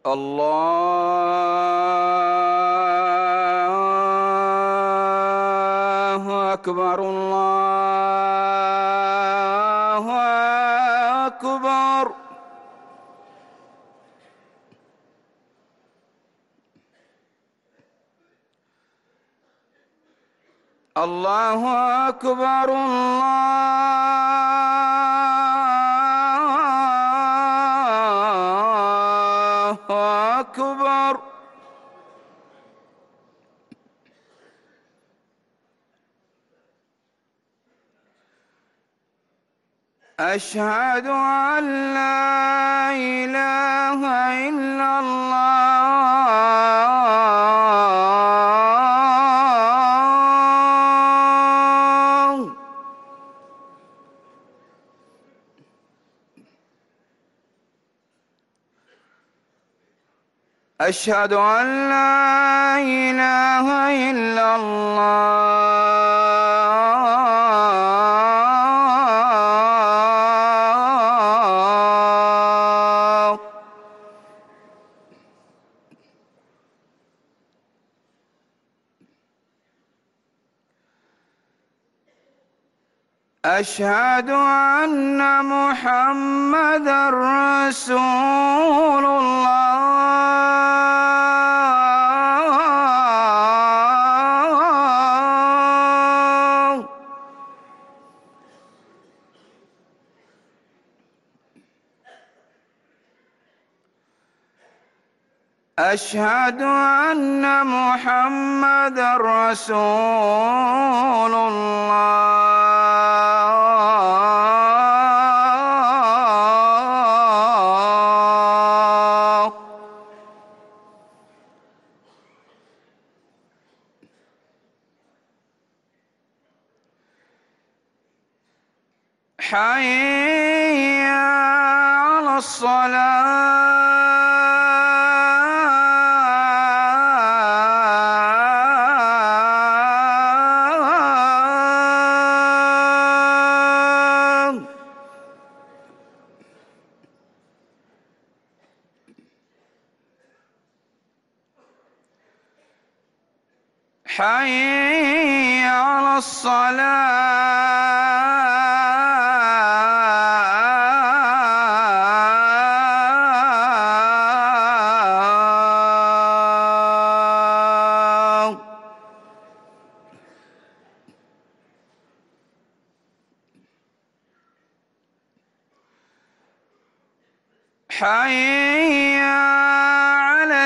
الله أكبر الله أكبر. الله أكبر الله أكبر. أشهد أن لا إله إلا الله. أشهد أن لا إله إلا الله. أشهد أن محمدًا رسول الله. أشهد أن محمدًا رسول الله. حي على الصلاة. حي على الصلاة. حي على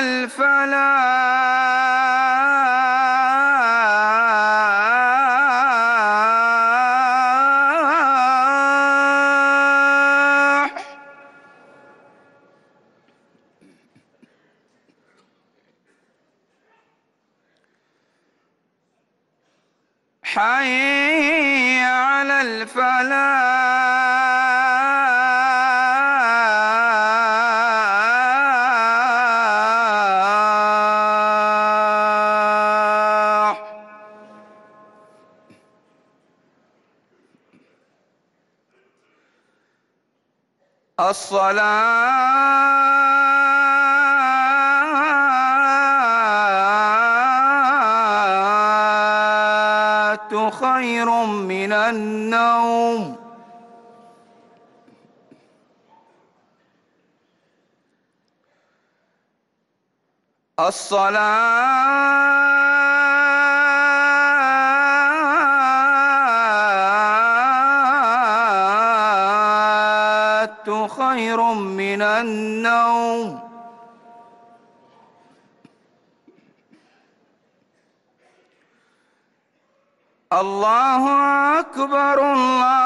الفلاح. حي على الفلاح. الصلاة خير من النوم. الصلاة خير من النوم. الله أكبر الله